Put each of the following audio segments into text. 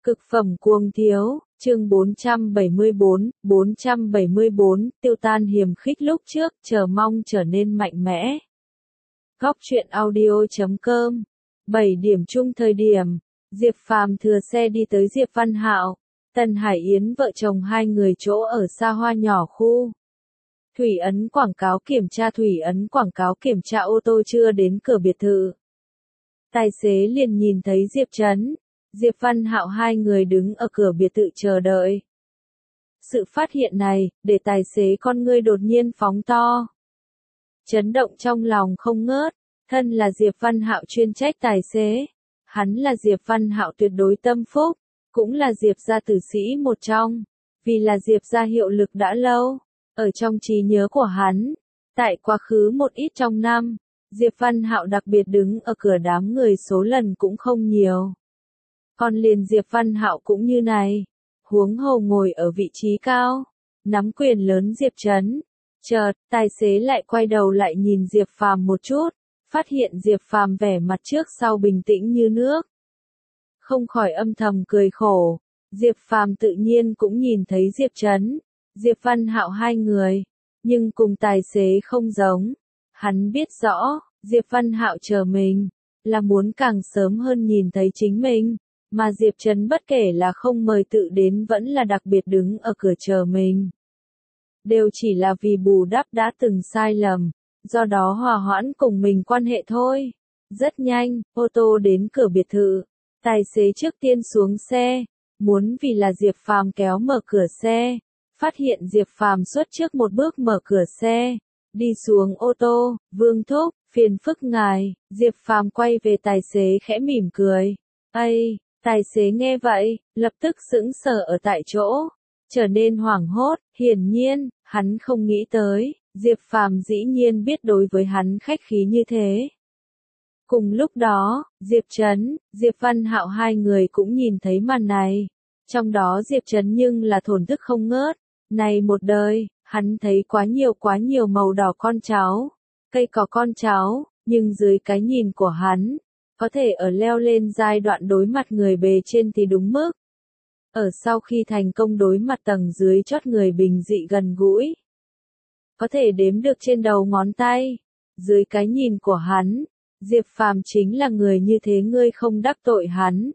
Cực phẩm cuồng thiếu, chương 474, tiêu tan hiềm khích lúc trước, chờ mong trở nên mạnh mẽ. Góc truyện audio.com 7 điểm chung thời điểm, Diệp Phàm thừa xe đi tới Diệp Văn Hạo, Tần Hải Yến vợ chồng hai người chỗ ở xa hoa nhỏ khu. Thủy ấn quảng cáo kiểm tra ô tô chưa đến cửa biệt thự. Tài xế liền nhìn thấy Diệp Trấn, Diệp Văn Hạo hai người đứng ở cửa biệt thự chờ đợi. Sự phát hiện này, để tài xế con ngươi đột nhiên phóng to. Chấn động trong lòng không ngớt, thân là Diệp Văn Hạo chuyên trách tài xế. Hắn là Diệp Văn Hạo tuyệt đối tâm phúc, cũng là Diệp gia tử sĩ một trong, vì là Diệp gia hiệu lực đã lâu. Ở trong trí nhớ của hắn, tại quá khứ một ít trong năm, Diệp Văn Hạo đặc biệt đứng ở cửa đám người số lần cũng không nhiều. Còn liền Diệp Văn Hạo cũng như này, huống hồ ngồi ở vị trí cao, nắm quyền lớn Diệp Trấn. Chợt, tài xế lại quay đầu lại nhìn Diệp Phàm một chút, phát hiện Diệp Phàm vẻ mặt trước sau bình tĩnh như nước. Không khỏi âm thầm cười khổ, Diệp Phàm tự nhiên cũng nhìn thấy Diệp Trấn, Diệp Văn Hạo hai người, nhưng cùng tài xế không giống. Hắn biết rõ, Diệp Văn Hạo chờ mình, là muốn càng sớm hơn nhìn thấy chính mình, mà Diệp Trấn bất kể là không mời tự đến vẫn là đặc biệt đứng ở cửa chờ mình. Đều chỉ là vì bù đắp đã từng sai lầm, do đó hòa hoãn cùng mình quan hệ thôi. Rất nhanh, ô tô đến cửa biệt thự, tài xế trước tiên xuống xe, muốn vì là Diệp Phàm kéo mở cửa xe. Phát hiện Diệp Phàm xuất trước một bước mở cửa xe, đi xuống ô tô, Vương thúc, phiền phức ngài. Diệp Phàm quay về tài xế khẽ mỉm cười. Ây, tài xế nghe vậy, lập tức sững sờ ở tại chỗ, trở nên hoảng hốt, hiển nhiên, hắn không nghĩ tới, Diệp Phàm dĩ nhiên biết đối với hắn khách khí như thế. Cùng lúc đó, Diệp Trấn, Diệp Văn Hạo hai người cũng nhìn thấy màn này, trong đó Diệp Trấn nhưng là thổn thức không ngớt. Này một đời, hắn thấy quá nhiều màu đỏ con cháu, cây cỏ con cháu, nhưng dưới cái nhìn của hắn, có thể ở leo lên giai đoạn đối mặt người bề trên thì đúng mức. Ở sau khi thành công đối mặt tầng dưới chót người bình dị gần gũi, có thể đếm được trên đầu ngón tay. Dưới cái nhìn của hắn, Diệp Phàm chính là người như thế, ngươi không đắc tội hắn.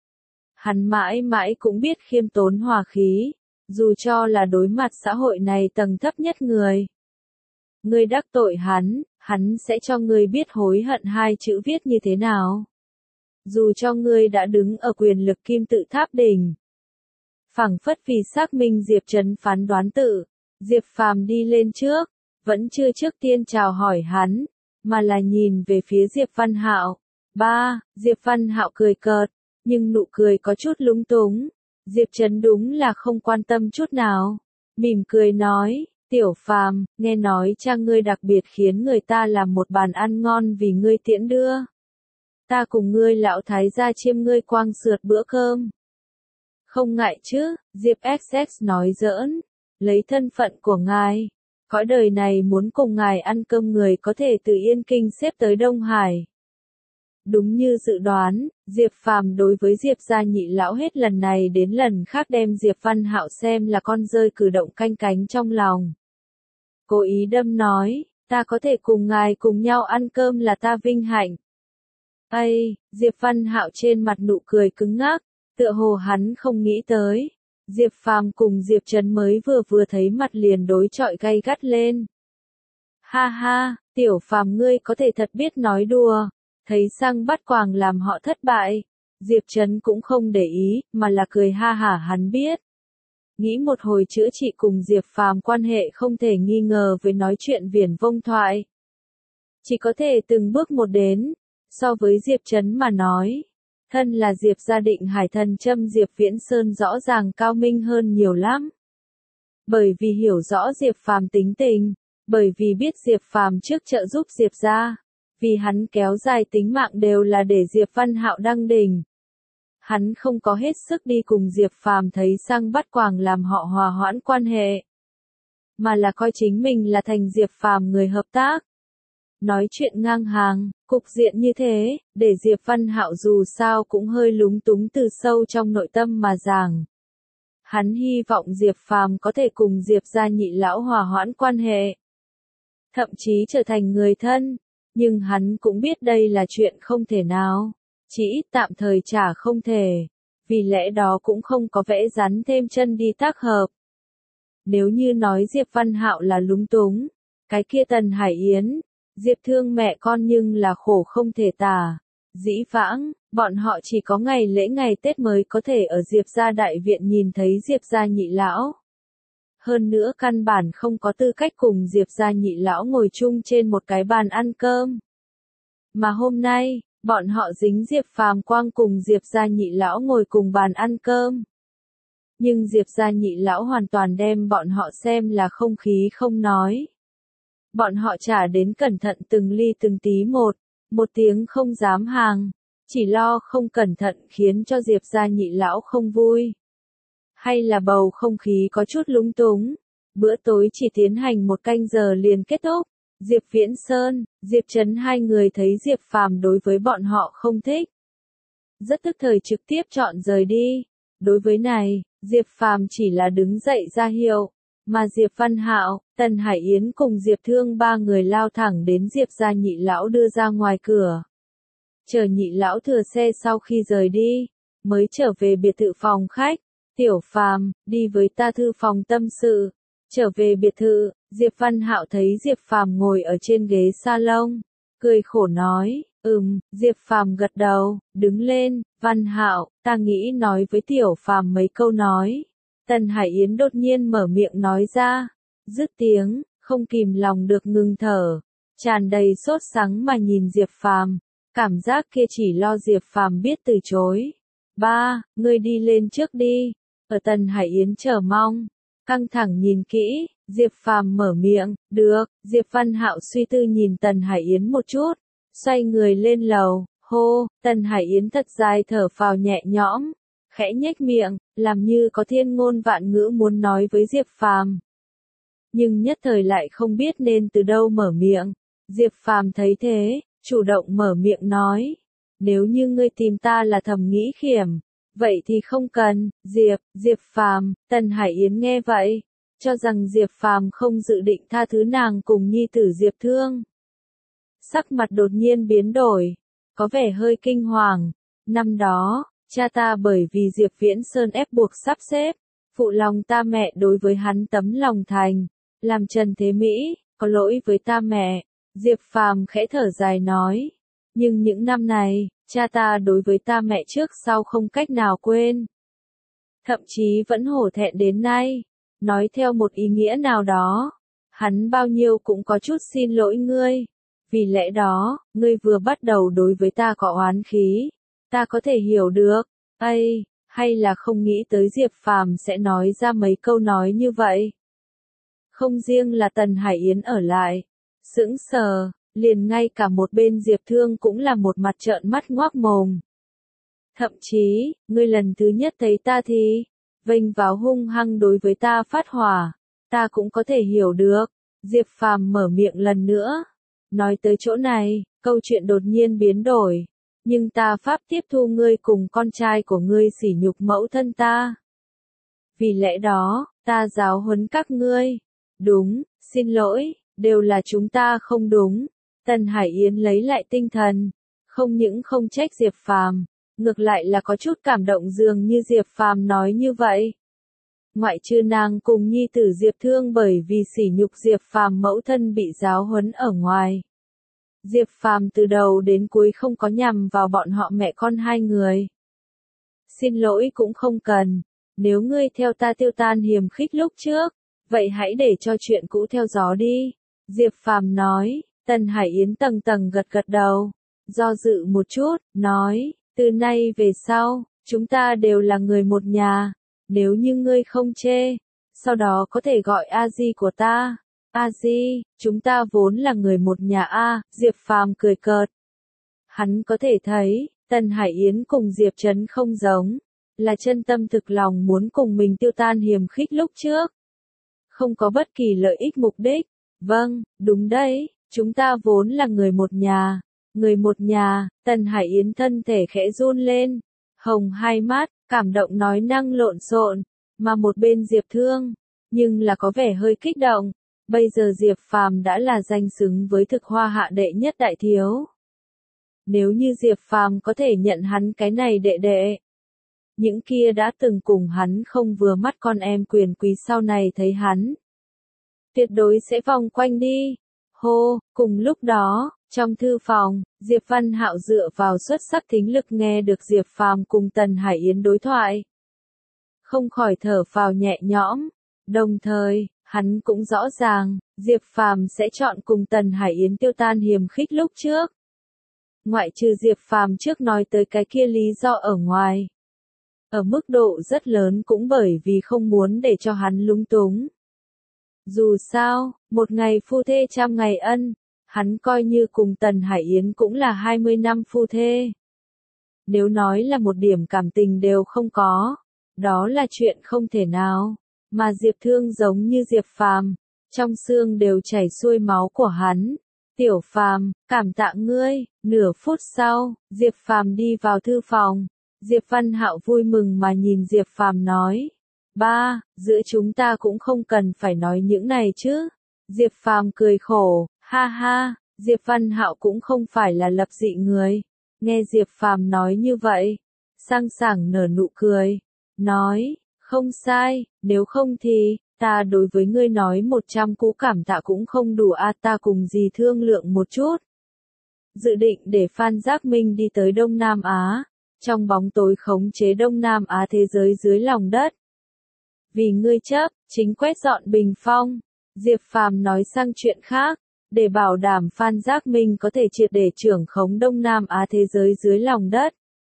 Hắn mãi mãi cũng biết khiêm tốn hòa khí. Dù cho là đối mặt xã hội này tầng thấp nhất người. Ngươi đắc tội hắn, hắn sẽ cho ngươi biết hối hận hai chữ viết như thế nào. Dù cho ngươi đã đứng ở quyền lực kim tự tháp đỉnh. Phảng phất vì xác minh Diệp Trấn phán đoán tự, Diệp Phàm đi lên trước, vẫn chưa trước tiên chào hỏi hắn, mà là nhìn về phía Diệp Văn Hạo. Diệp Văn Hạo cười cợt, nhưng nụ cười có chút lúng túng. Diệp Trấn đúng là không quan tâm chút nào, mỉm cười nói, Tiểu Phàm, nghe nói cha ngươi đặc biệt khiến người ta làm một bàn ăn ngon vì ngươi tiễn đưa. Ta cùng ngươi lão thái gia chiêm ngươi quang sượt bữa cơm. Không ngại chứ, Diệp XX nói giỡn, lấy thân phận của ngài, cõi đời này muốn cùng ngài ăn cơm người có thể từ Yên Kinh xếp tới Đông Hải. Đúng như dự đoán, Diệp Phàm đối với Diệp gia nhị lão hết lần này đến lần khác đem Diệp Văn Hạo xem là con rơi cử động canh cánh trong lòng. Cố ý đâm nói, ta có thể cùng ngài cùng nhau ăn cơm là ta vinh hạnh. Ây, Diệp Văn Hạo trên mặt nụ cười cứng ngắc, tựa hồ hắn không nghĩ tới. Diệp Phàm cùng Diệp Trấn mới vừa thấy mặt liền đối chọi gay gắt lên. Ha ha, Tiểu Phàm ngươi có thể thật biết nói đùa. Thấy sang bắt quàng làm họ thất bại, Diệp Trấn cũng không để ý, mà là cười ha hả. Hắn biết. Nghĩ một hồi chữa trị cùng Diệp Phàm quan hệ không thể nghi ngờ với nói chuyện viển vông thoại. Chỉ có thể từng bước một đến, so với Diệp Trấn mà nói. Thân là Diệp gia định hải thần châm Diệp Viễn Sơn rõ ràng cao minh hơn nhiều lắm. Bởi vì hiểu rõ Diệp Phàm tính tình, bởi vì biết Diệp Phàm trước trợ giúp Diệp gia. Vì hắn kéo dài tính mạng đều là để Diệp Văn Hạo đăng đỉnh. Hắn không có hết sức đi cùng Diệp Phàm thấy sang bắt quàng làm họ hòa hoãn quan hệ, mà là coi chính mình là thành Diệp Phàm người hợp tác. Nói chuyện ngang hàng, cục diện như thế, để Diệp Văn Hạo dù sao cũng hơi lúng túng từ sâu trong nội tâm mà giảng. Hắn hy vọng Diệp Phàm có thể cùng Diệp gia nhị lão hòa hoãn quan hệ, thậm chí trở thành người thân, nhưng hắn cũng biết đây là chuyện không thể nào, chỉ ít tạm thời chả không thể, vì lẽ đó cũng không có vẽ rắn thêm chân đi tác hợp. Nếu như nói Diệp Văn Hạo là lúng túng, cái kia Tần Hải Yến, Diệp Thương mẹ con nhưng là khổ không thể tả. Dĩ vãng, bọn họ chỉ có ngày lễ ngày Tết mới có thể ở Diệp gia đại viện nhìn thấy Diệp gia nhị lão. Hơn nữa căn bản không có tư cách cùng Diệp gia nhị lão ngồi chung trên một cái bàn ăn cơm. Mà hôm nay, bọn họ dính Diệp Phàm Quang cùng Diệp gia nhị lão ngồi cùng bàn ăn cơm. Nhưng Diệp gia nhị lão hoàn toàn đem bọn họ xem là không khí không nói. Bọn họ trả đến cẩn thận từng ly từng tí một tiếng không dám hàng, chỉ lo không cẩn thận khiến cho Diệp gia nhị lão không vui. Hay là bầu không khí có chút lúng túng, bữa tối chỉ tiến hành 1 canh giờ liền kết thúc. Diệp Viễn Sơn, Diệp Trấn hai người thấy Diệp Phàm đối với bọn họ không thích, rất tức thời trực tiếp chọn rời đi. Đối với này, Diệp Phàm chỉ là đứng dậy ra hiệu, mà Diệp Văn Hạo, Tần Hải Yến cùng Diệp Thương ba người lao thẳng đến Diệp gia nhị lão đưa ra ngoài cửa. Chờ nhị lão thừa xe sau khi rời đi, mới trở về biệt thự phòng khách. Tiểu Phàm, đi với ta thư phòng tâm sự. Trở về biệt thự, Diệp Văn Hạo thấy Diệp Phàm ngồi ở trên ghế salon, cười khổ nói, Diệp Phàm gật đầu, đứng lên, Văn Hạo, ta nghĩ nói với Tiểu Phàm mấy câu nói. Tần Hải Yến đột nhiên mở miệng nói ra, dứt tiếng, không kìm lòng được ngừng thở, tràn đầy sốt sắng mà nhìn Diệp Phàm, cảm giác kia chỉ lo Diệp Phàm biết từ chối. Ba, ngươi đi lên trước đi. Ở Tần Hải Yến chờ mong, căng thẳng nhìn kỹ, Diệp Phàm mở miệng, được. Diệp Văn Hạo suy tư nhìn Tần Hải Yến một chút, xoay người lên lầu, hô. Tần Hải Yến thật dài thở phào nhẹ nhõm, khẽ nhếch miệng, làm như có thiên ngôn vạn ngữ muốn nói với Diệp Phàm, nhưng nhất thời lại không biết nên từ đâu mở miệng. Diệp Phàm thấy thế, chủ động mở miệng nói, nếu như ngươi tìm ta là Thẩm Nghĩ Khiểm, vậy thì không cần. Diệp Phàm, Tần Hải Yến nghe vậy, cho rằng Diệp Phàm không dự định tha thứ nàng cùng nhi tử Diệp Thương. Sắc mặt đột nhiên biến đổi, có vẻ hơi kinh hoàng. Năm đó, cha ta bởi vì Diệp Viễn Sơn ép buộc sắp xếp, phụ lòng ta mẹ đối với hắn tấm lòng thành, làm Trần Thế Mỹ, có lỗi với ta mẹ. Diệp Phàm khẽ thở dài nói, nhưng những năm này, cha ta đối với ta mẹ trước sau không cách nào quên. Thậm chí vẫn hổ thẹn đến nay, nói theo một ý nghĩa nào đó, hắn bao nhiêu cũng có chút xin lỗi ngươi. Vì lẽ đó, ngươi vừa bắt đầu đối với ta có oán khí, ta có thể hiểu được. Hay là không nghĩ tới Diệp Phàm sẽ nói ra mấy câu nói như vậy. Không riêng là Tần Hải Yến ở lại, sững sờ, liền ngay cả một bên Diệp Thương cũng là một mặt trợn mắt ngoác mồm. Thậm chí, ngươi lần thứ nhất thấy ta thì, vênh vào hung hăng đối với ta phát hỏa, ta cũng có thể hiểu được. Diệp Phàm mở miệng lần nữa. Nói tới chỗ này, câu chuyện đột nhiên biến đổi. Nhưng ta pháp tiếp thu ngươi cùng con trai của ngươi sỉ nhục mẫu thân ta. Vì lẽ đó, ta giáo huấn các ngươi. Đúng, xin lỗi, đều là chúng ta không đúng. Tần Hải Yến lấy lại tinh thần, không những không trách Diệp Phàm, ngược lại là có chút cảm động dường như Diệp Phàm nói như vậy. Ngoại trừ nàng cùng nhi tử Diệp Thương bởi vì sỉ nhục Diệp Phàm mẫu thân bị giáo huấn ở ngoài. Diệp Phàm từ đầu đến cuối không có nhằm vào bọn họ mẹ con hai người. Xin lỗi cũng không cần, nếu ngươi theo ta tiêu tan hiềm khích lúc trước, vậy hãy để cho chuyện cũ theo gió đi. Diệp Phàm nói. Tần Hải Yến tầng tầng gật gật đầu, do dự một chút, nói, từ nay về sau, chúng ta đều là người một nhà, nếu như ngươi không chê, sau đó có thể gọi A Di của ta. A Di, chúng ta vốn là người một nhà a. Diệp Phàm cười cợt. Hắn có thể thấy, Tần Hải Yến cùng Diệp Trấn không giống, là chân tâm thực lòng muốn cùng mình tiêu tan hiềm khích lúc trước. Không có bất kỳ lợi ích mục đích. Vâng, đúng đấy, Chúng ta vốn là người một nhà, Tần Hải Yến thân thể khẽ run lên, hồng hai mắt, cảm động nói năng lộn xộn, mà một bên Diệp Thương, nhưng là có vẻ hơi kích động, bây giờ Diệp Phàm đã là danh xứng với thực hoa hạ đệ nhất đại thiếu. Nếu như Diệp Phàm có thể nhận hắn cái này đệ đệ, những kia đã từng cùng hắn không vừa mắt con em quyền quý sau này thấy hắn, tuyệt đối sẽ vòng quanh đi. Hô, cùng lúc đó, trong thư phòng, Diệp Văn Hạo dựa vào xuất sắc thính lực nghe được Diệp Phàm cùng Tần Hải Yến đối thoại. Không khỏi thở phào nhẹ nhõm, đồng thời, hắn cũng rõ ràng, Diệp Phàm sẽ chọn cùng Tần Hải Yến tiêu tan hiềm khích lúc trước. Ngoại trừ Diệp Phàm trước nói tới cái kia lý do ở ngoài. Ở mức độ rất lớn cũng bởi vì không muốn để cho hắn lúng túng. Dù sao, một ngày phu thê trăm ngày ân, hắn coi như cùng Tần Hải Yến cũng là 20 năm phu thê. Nếu nói là một điểm cảm tình đều không có, đó là chuyện không thể nào, mà Diệp Thương giống như Diệp Phàm, trong xương đều chảy xuôi máu của hắn. Tiểu Phàm, cảm tạ ngươi. Nửa phút sau, Diệp Phàm đi vào thư phòng. Diệp Văn Hạo vui mừng mà nhìn Diệp Phàm nói, ba, giữa chúng ta cũng không cần phải nói những này chứ. Diệp Phàm cười khổ, ha ha, Diệp Văn Hạo cũng không phải là lập dị người. Nghe Diệp Phàm nói như vậy, sang sảng nở nụ cười, nói, không sai, nếu không thì, ta đối với ngươi nói 100 cú cảm tạ cũng không đủ a, ta cùng dì thương lượng một chút. Dự định để Phan Giác Minh đi tới Đông Nam Á, trong bóng tối khống chế Đông Nam Á thế giới dưới lòng đất. Vì ngươi chấp, chính quét dọn bình phong, Diệp Phàm nói sang chuyện khác, để bảo đảm Phan Giác Minh có thể triệt để trưởng khống Đông Nam Á thế giới dưới lòng đất.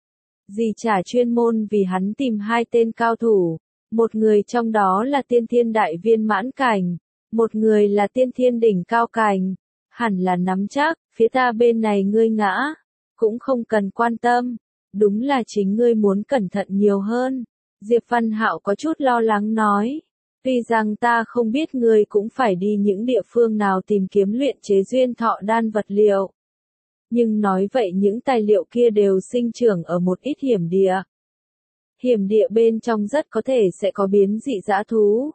Dì trả chuyên môn vì hắn tìm 2 tên cao thủ, một người trong đó là tiên thiên đại viên mãn cảnh, một người là tiên thiên đỉnh cao cảnh, hẳn là nắm chắc, phía ta bên này ngươi ngã, cũng không cần quan tâm, đúng là chính ngươi muốn cẩn thận nhiều hơn. Diệp Văn Hạo có chút lo lắng nói, tuy rằng ta không biết ngươi cũng phải đi những địa phương nào tìm kiếm luyện chế duyên thọ đan vật liệu. Nhưng nói vậy những tài liệu kia đều sinh trưởng ở một ít hiểm địa. Hiểm địa bên trong rất có thể sẽ có biến dị dã thú.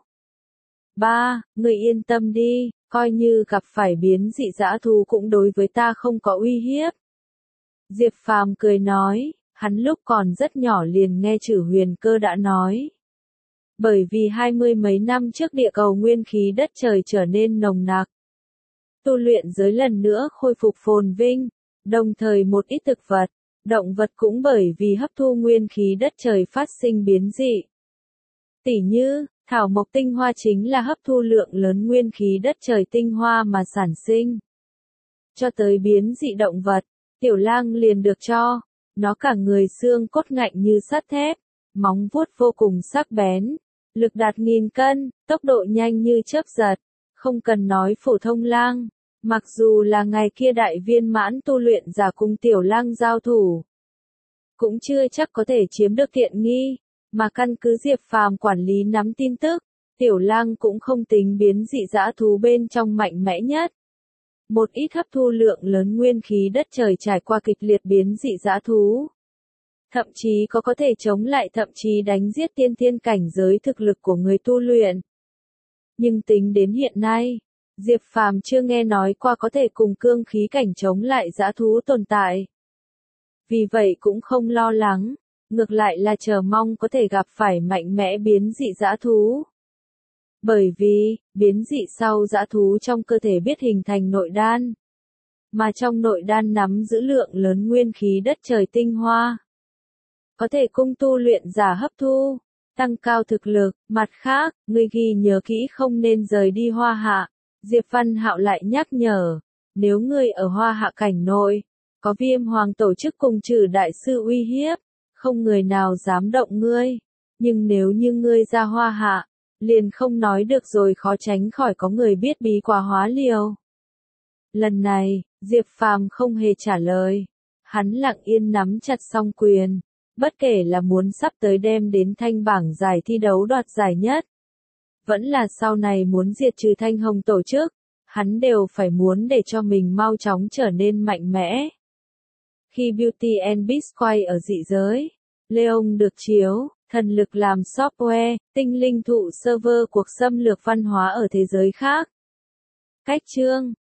Ba, ngươi yên tâm đi, coi như gặp phải biến dị dã thú cũng đối với ta không có uy hiếp. Diệp Phàm cười nói, hắn lúc còn rất nhỏ liền nghe Trử Huyền Cơ đã nói. Bởi vì 20 mấy năm trước địa cầu nguyên khí đất trời trở nên nồng nặc. Tu luyện giới lần nữa khôi phục phồn vinh, đồng thời một ít thực vật, động vật cũng bởi vì hấp thu nguyên khí đất trời phát sinh biến dị. Tỉ như, thảo mộc tinh hoa chính là hấp thu lượng lớn nguyên khí đất trời tinh hoa mà sản sinh. Cho tới biến dị động vật, Tiểu Lang liền được cho, nó cả người xương cốt ngạnh như sắt thép, móng vuốt vô cùng sắc bén, lực đạt 1000 cân, tốc độ nhanh như chớp giật, không cần nói phổ thông lang. Mặc dù là ngày kia đại viên mãn tu luyện giả cùng Tiểu Lang giao thủ, cũng chưa chắc có thể chiếm được tiện nghi, mà căn cứ Diệp Phàm quản lý nắm tin tức, Tiểu Lang cũng không tính biến dị dã thú bên trong mạnh mẽ nhất. Một ít hấp thu lượng lớn nguyên khí đất trời trải qua kịch liệt biến dị dã thú. Thậm chí có thể chống lại thậm chí đánh giết tiên thiên cảnh giới thực lực của người tu luyện. Nhưng tính đến hiện nay, Diệp Phàm chưa nghe nói qua có thể cùng cương khí cảnh chống lại dã thú tồn tại. Vì vậy cũng không lo lắng, ngược lại là chờ mong có thể gặp phải mạnh mẽ biến dị dã thú. Bởi vì, biến dị sau dã thú trong cơ thể biết hình thành nội đan. Mà trong nội đan nắm giữ lượng lớn nguyên khí đất trời tinh hoa. Có thể cung tu luyện giả hấp thu, tăng cao thực lực. Mặt khác, ngươi ghi nhớ kỹ không nên rời đi Hoa Hạ. Diệp Văn Hạo lại nhắc nhở, nếu ngươi ở Hoa Hạ cảnh nội, có Viêm Hoàng tổ chức cùng Trử đại sư uy hiếp, không người nào dám động ngươi. Nhưng nếu như ngươi ra Hoa Hạ, liền không nói được rồi, khó tránh khỏi có người biết bí quá hóa liều. Lần này, Diệp Phàm không hề trả lời. Hắn lặng yên nắm chặt song quyền, bất kể là muốn sắp tới đem đến thanh bảng giải thi đấu đoạt giải nhất, vẫn là sau này muốn diệt trừ Thanh Hồng tổ chức, hắn đều phải muốn để cho mình mau chóng trở nên mạnh mẽ. Khi Beauty and Beast quay ở dị giới, Leon được chiếu, thần lực làm software, tinh linh thụ server cuộc xâm lược văn hóa ở thế giới khác. Cách chương